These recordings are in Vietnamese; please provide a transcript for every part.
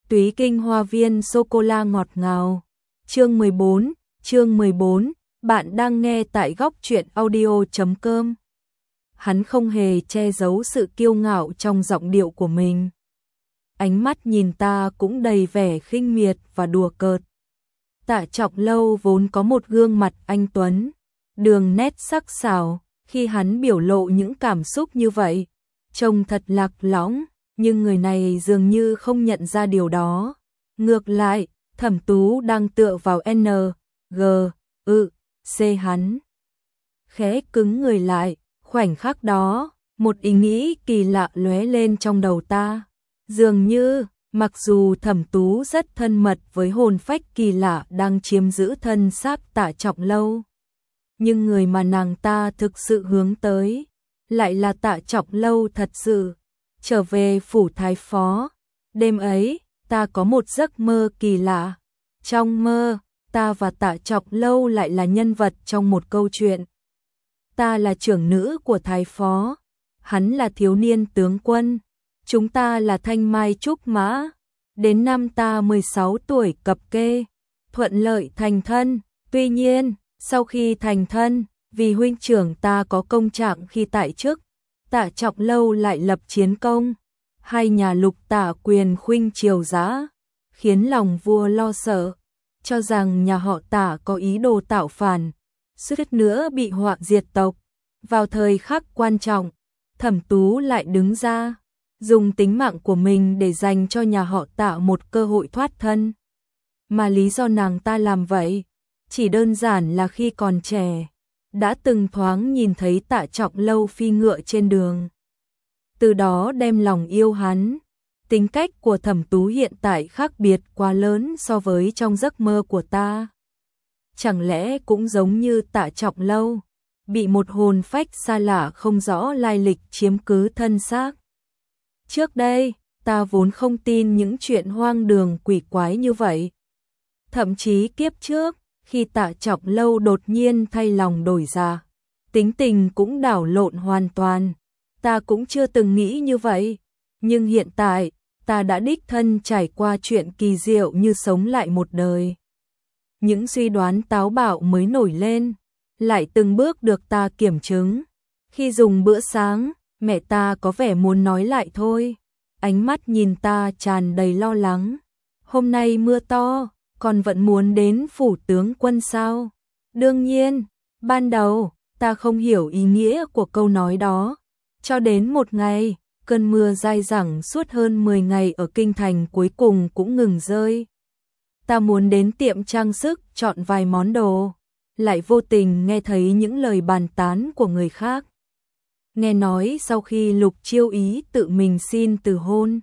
Túy Kinh Hoa Viên sô-cô-la ngọt ngào. Chương 14, bạn đang nghe tại góc truyện audio.com. Hắn không hề che giấu sự kiêu ngạo trong giọng điệu của mình. Ánh mắt nhìn ta cũng đầy vẻ khinh miệt và đùa cợt. Tạ Trọng Lâu vốn có một gương mặt anh tuấn, đường nét sắc sảo, khi hắn biểu lộ những cảm xúc như vậy, trông thật lạc lõng, nhưng người này dường như không nhận ra điều đó. Ngược lại, Thẩm Tú đang tựa vào C hắn. Khẽ cứng người lại, khoảnh khắc đó, một ý nghĩ kỳ lạ lóe lên trong đầu ta. Dường như, mặc dù Thẩm Tú rất thân mật với hồn phách kỳ lạ đang chiếm giữ thân xác Tạ Trọng Lâu, nhưng người mà nàng ta thực sự hướng tới lại là Tạ Trọng Lâu thật sự. Trở về phủ thái phó, đêm ấy, ta có một giấc mơ kỳ lạ. Trong mơ, ta và Tạ Trọng Lâu lại là nhân vật trong một câu chuyện. Ta là trưởng nữ của thái phó, hắn là thiếu niên tướng quân, chúng ta là thanh mai trúc mã. Đến năm ta 16 tuổi cập kê, thuận lợi thành thân. Tuy nhiên, sau khi thành thân, vì huynh trưởng ta có công trạng khi tại chức, Tạ Trọng Lâu lại lập chiến công, hai nhà Lục Tạ quyền khuynh triều giã, khiến lòng vua lo sợ, cho rằng nhà họ Tạ có ý đồ tạo phản, suýt nữa bị họa diệt tộc. Vào thời khắc quan trọng, Thẩm Tú lại đứng ra, dùng tính mạng của mình để dành cho nhà họ Tạ một cơ hội thoát thân. Mà lý do nàng ta làm vậy, chỉ đơn giản là khi còn trẻ, đã từng thoáng nhìn thấy Tạ Trọng Lâu phi ngựa trên đường, từ đó đem lòng yêu hắn. Tính cách của Thẩm Tú hiện tại khác biệt quá lớn so với trong giấc mơ của ta. Chẳng lẽ cũng giống như Tạ Trọng Lâu, bị một hồn phách xa lạ không rõ lai lịch chiếm cứ thân xác. Trước đây, ta vốn không tin những chuyện hoang đường quỷ quái như vậy. Thậm chí kiếp trước, khi Tạ Trọng Lâu đột nhiên thay lòng đổi dạ, tính tình cũng đảo lộn hoàn toàn, ta cũng chưa từng nghĩ như vậy. Nhưng hiện tại, ta đã đích thân trải qua chuyện kỳ diệu như sống lại một đời. Những suy đoán táo bạo mới nổi lên, lại từng bước được ta kiểm chứng. Khi dùng bữa sáng, mẹ ta có vẻ muốn nói lại thôi. Ánh mắt nhìn ta tràn đầy lo lắng. Hôm nay mưa to, con vẫn muốn đến phủ tướng quân sao? Đương nhiên, ban đầu, ta không hiểu ý nghĩa của câu nói đó. Cho đến một ngày, cơn mưa dai dẳng suốt hơn 10 ngày ở kinh thành cuối cùng cũng ngừng rơi. Ta muốn đến tiệm trang sức chọn vài món đồ, lại vô tình nghe thấy những lời bàn tán của người khác. Nghe nói sau khi Lục Chiêu Ý tự mình xin từ hôn,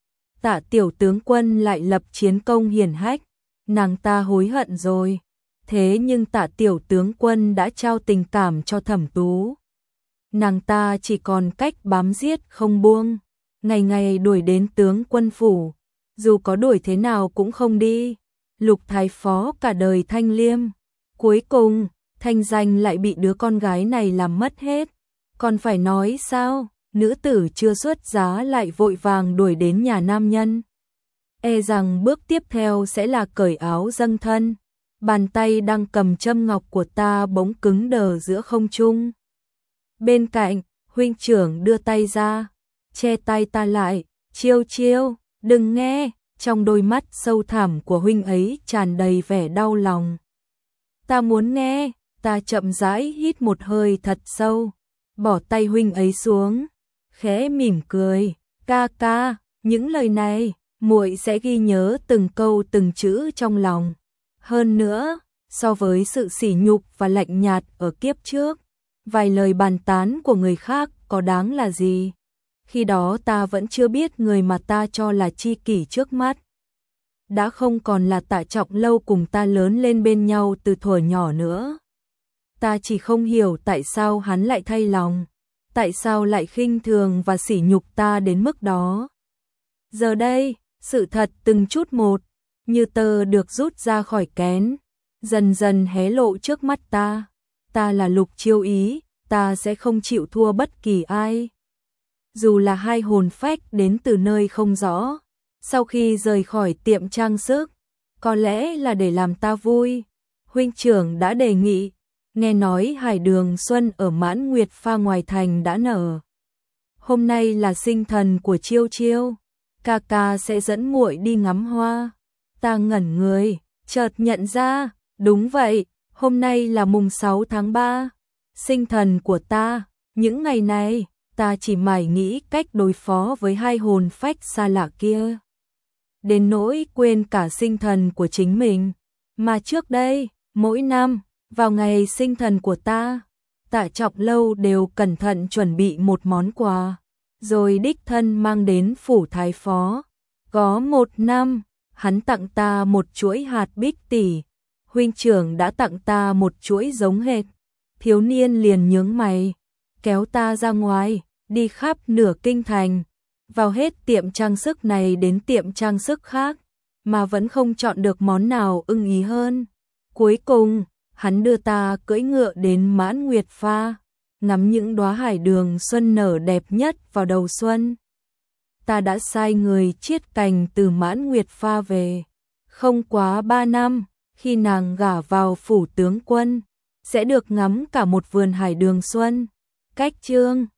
Tạ tiểu tướng quân lại lập chiến công hiển hách, nàng ta hối hận rồi. Thế nhưng Tạ tiểu tướng quân đã trao tình cảm cho Thẩm Tú. Nàng ta chỉ còn cách bám giết không buông, ngày ngày đuổi đến tướng quân phủ, dù có đuổi thế nào cũng không đi. Lục thái phó cả đời thanh liêm, cuối cùng, thanh danh lại bị đứa con gái này làm mất hết. Còn phải nói sao, nữ tử chưa xuất giá lại vội vàng đuổi đến nhà nam nhân. E rằng bước tiếp theo sẽ là cởi áo dâng thân. Bàn tay đang cầm châm ngọc của ta bỗng cứng đờ giữa không trung. Bên cạnh, huynh trưởng đưa tay ra, che tay ta lại. Chiêu chiêu, đừng nghe. Trong đôi mắt sâu thẳm của huynh ấy tràn đầy vẻ đau lòng. Ta muốn nghe. Ta chậm rãi hít một hơi thật sâu, bỏ tay huynh ấy xuống, khẽ mỉm cười. Ca ca, những lời này, muội sẽ ghi nhớ từng câu từng chữ trong lòng. Hơn nữa, so với sự sỉ nhục và lạnh nhạt ở kiếp trước, vài lời bàn tán của người khác có đáng là gì. Khi đó ta vẫn chưa biết người mà ta cho là tri kỷ trước mắt đã không còn là Tạ Trọng Lâu cùng ta lớn lên bên nhau từ thuở nhỏ nữa. Ta chỉ không hiểu tại sao hắn lại thay lòng, tại sao lại khinh thường và sỉ nhục ta đến mức đó. Giờ đây, sự thật từng chút một, như tơ được rút ra khỏi kén, dần dần hé lộ trước mắt ta. Ta là Lục Chiêu Ý, ta sẽ không chịu thua bất kỳ ai. Dù là hai hồn phách đến từ nơi không rõ, Sau khi rời khỏi tiệm trang sức, có lẽ là để làm ta vui, huynh trưởng đã đề nghị, nghe nói hải đường xuân ở Mãn Nguyệt Pha ngoài thành đã nở. Hôm nay là sinh thần của Chiêu Chiêu, ca ca sẽ dẫn muội đi ngắm hoa. Ta ngẩn người, chợt nhận ra, đúng vậy, hôm nay là mùng 6 tháng 3, sinh thần của ta. Những ngày này, ta chỉ mải nghĩ cách đối phó với hai hồn phách xa lạ kia, đến nỗi quên cả sinh thần của chính mình. Mà trước đây, mỗi năm, vào ngày sinh thần của ta, Tạ Trọng Lâu đều cẩn thận chuẩn bị một món quà, rồi đích thân mang đến phủ thái phó. Có một năm, hắn tặng ta một chuỗi hạt bích tỷ, huynh trưởng đã tặng ta một chuỗi giống hệt. Thiếu niên liền nhướng mày, kéo ta ra ngoài, đi khắp nửa kinh thành, vào hết tiệm trang sức này đến tiệm trang sức khác, mà vẫn không chọn được món nào ưng ý hơn. Cuối cùng, hắn đưa ta cưỡi ngựa đến Mãn Nguyệt Pha, ngắm những đóa hải đường xuân nở đẹp nhất vào đầu xuân. Ta đã sai người chiết cành từ Mãn Nguyệt Pha về. Không quá 3 năm, khi nàng gả vào phủ tướng quân, sẽ được ngắm cả một vườn hải đường xuân. Cách chương